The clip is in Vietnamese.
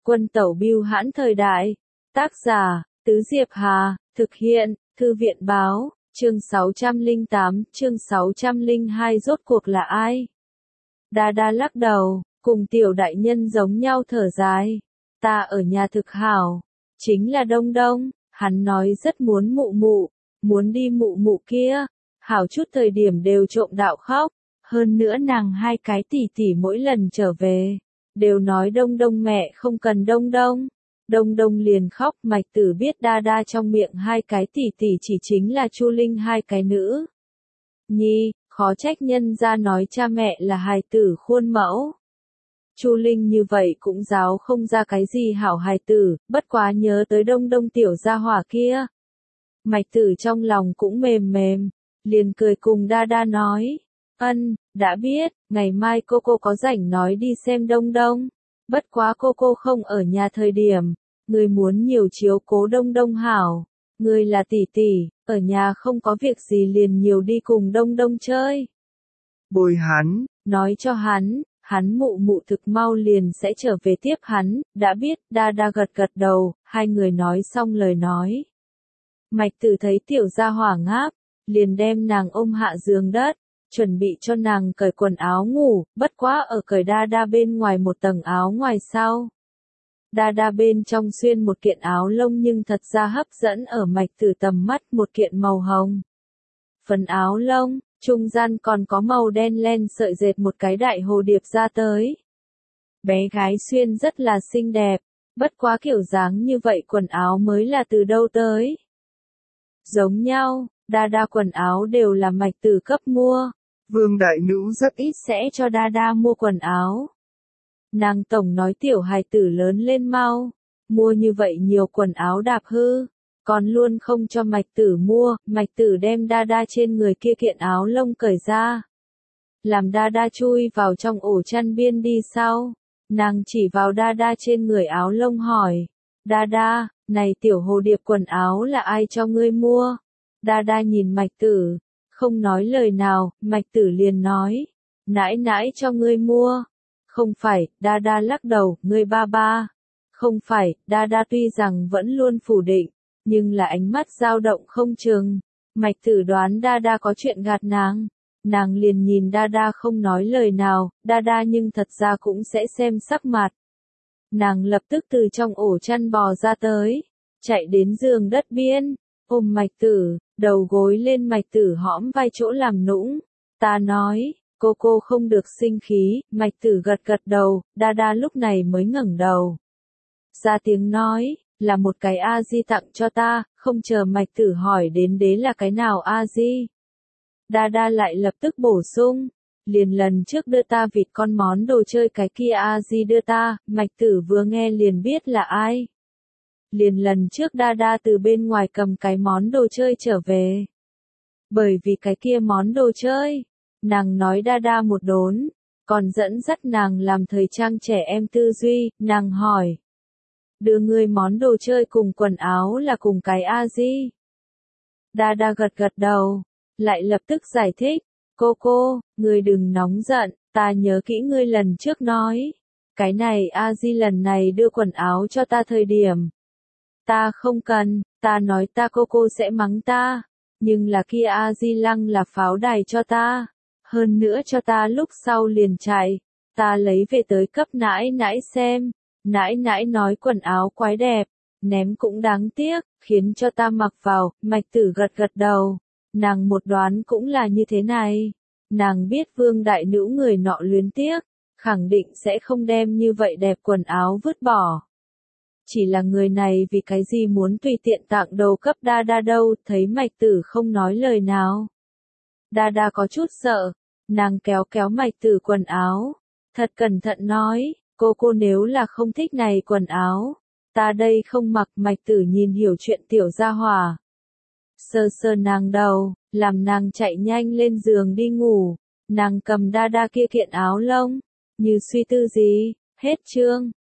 Quân tẩu bưu hãn thời đại. Tác giả, Tứ Diệp Hà, thực hiện, Thư viện báo, chương 608, chương 602 rốt cuộc là ai? Đa đa lắc đầu, cùng tiểu đại nhân giống nhau thở dài. Ta ở nhà thực hảo, chính là Đông Đông, hắn nói rất muốn mụ mụ, muốn đi mụ mụ kia, hảo chút thời điểm đều trộm đạo khóc, hơn nữa nàng hai cái tỷ tỷ mỗi lần trở về, đều nói Đông Đông mẹ không cần Đông Đông. Đông Đông liền khóc, Mạch Tử biết đa đa trong miệng hai cái tỷ tỷ chỉ chính là Chu Linh hai cái nữ nhi, khó trách nhân ra nói cha mẹ là hài tử khuôn mẫu. Chu Linh như vậy cũng giáo không ra cái gì hảo hài tử, bất quá nhớ tới Đông Đông tiểu gia hỏa kia. Mạch Tử trong lòng cũng mềm mềm, liền cười cùng đa đa nói, đã biết, ngày mai cô có rảnh nói đi xem Đông Đông. Bất quá cô không ở nhà thời điểm, người muốn nhiều chiếu cố Đông Đông hảo, người là tỷ tỷ, ở nhà không có việc gì liền nhiều đi cùng Đông Đông chơi. Bồi hắn, nói cho hắn mụ mụ thực mau liền sẽ trở về tiếp hắn, đã biết, đa đa gật đầu, hai người nói xong lời nói. Mạch Tử thấy tiểu gia hỏa ngáp, liền đem nàng ôm hạ giường đất, chuẩn bị cho nàng cởi quần áo ngủ, bất quá ở cởi đa đa bên ngoài một tầng áo ngoài sau. Đa đa bên trong xuyên một kiện áo lông nhưng thật ra hấp dẫn ở Mạch Tử tầm mắt một kiện màu hồng. Phần áo lông, trung gian còn có màu đen len sợi dệt một cái đại hồ điệp ra tới. Bé gái xuyên rất là xinh đẹp, bất quá kiểu dáng như vậy quần áo mới là từ đâu tới. Giống nhau, đa đa quần áo đều là Mạch Tử cấp mua. Vương đại nữ rất ít sẽ cho đa đa mua quần áo. Nàng tổng nói tiểu hài tử lớn lên mau, mua như vậy nhiều quần áo đạp hư, còn luôn không cho Mạch Tử mua, Mạch Tử đem đa đa trên người kia kiện áo lông cởi ra. Làm đa đa chui vào trong ổ chăn biên đi sau, nàng chỉ vào đa đa trên người áo lông hỏi, đa đa, này tiểu hồ điệp quần áo là ai cho ngươi mua? Đa đa nhìn Mạch Tử, không nói lời nào, Mạch Tử liền nói, nãi nãi cho ngươi mua. Không phải, đa đa lắc đầu, ngươi ba ba. Không phải, đa đa tuy rằng vẫn luôn phủ định, nhưng là ánh mắt dao động không chừng. Mạch Tử đoán đa đa có chuyện gạt nàng liền nhìn đa đa không nói lời nào, đa đa nhưng thật ra cũng sẽ xem sắc mặt. Nàng lập tức từ trong ổ chăn bò ra tới, chạy đến giường đất biên, ôm Mạch Tử, đầu gối lên Mạch Tử hõm vai chỗ làm nũng. Ta nói, cô không được sinh khí, Mạch Tử gật đầu, đa đa lúc này mới ngẩng đầu. Ra tiếng nói, là một cái A-di tặng cho ta, không chờ Mạch Tử hỏi đến đế là cái nào A-di. Đa đa lại lập tức bổ sung, liền lần trước đưa ta vịt con món đồ chơi cái kia A-di đưa ta, Mạch Tử vừa nghe liền biết là ai. Liền lần trước đa đa từ bên ngoài cầm cái món đồ chơi trở về. Bởi vì cái kia món đồ chơi, nàng nói đa đa một đốn, còn dẫn dắt nàng làm thời trang trẻ em tư duy, nàng hỏi. Đưa ngươi món đồ chơi cùng quần áo là cùng cái A-di. Đa đa gật đầu, lại lập tức giải thích, cô, ngươi đừng nóng giận, ta nhớ kỹ ngươi lần trước nói. Cái này A-di lần này đưa quần áo cho ta thời điểm. Ta không cần, ta nói ta cô sẽ mắng ta, nhưng là kia A-di lăng là pháo đài cho ta. Hơn nữa cho ta lúc sau liền chạy, ta lấy về tới cấp nãi nãi xem, nãi nãi nói quần áo quái đẹp, ném cũng đáng tiếc, khiến cho ta mặc vào, Mạch Tử gật đầu, nàng một đoán cũng là như thế này, nàng biết Vương đại nữ người nọ luyến tiếc, khẳng định sẽ không đem như vậy đẹp quần áo vứt bỏ. Chỉ là người này vì cái gì muốn tùy tiện tặng đồ cấp đa đa đâu, thấy Mạch Tử không nói lời nào. Đa đa có chút sợ, nàng kéo Mạch Tử quần áo, thật cẩn thận nói, cô nếu là không thích này quần áo, ta đây không mặc. Mạch Tử nhìn hiểu chuyện tiểu gia hỏa. Sờ nàng đầu, làm nàng chạy nhanh lên giường đi ngủ, nàng cầm đa đa kia kiện áo lông, như suy tư gì, hết chương.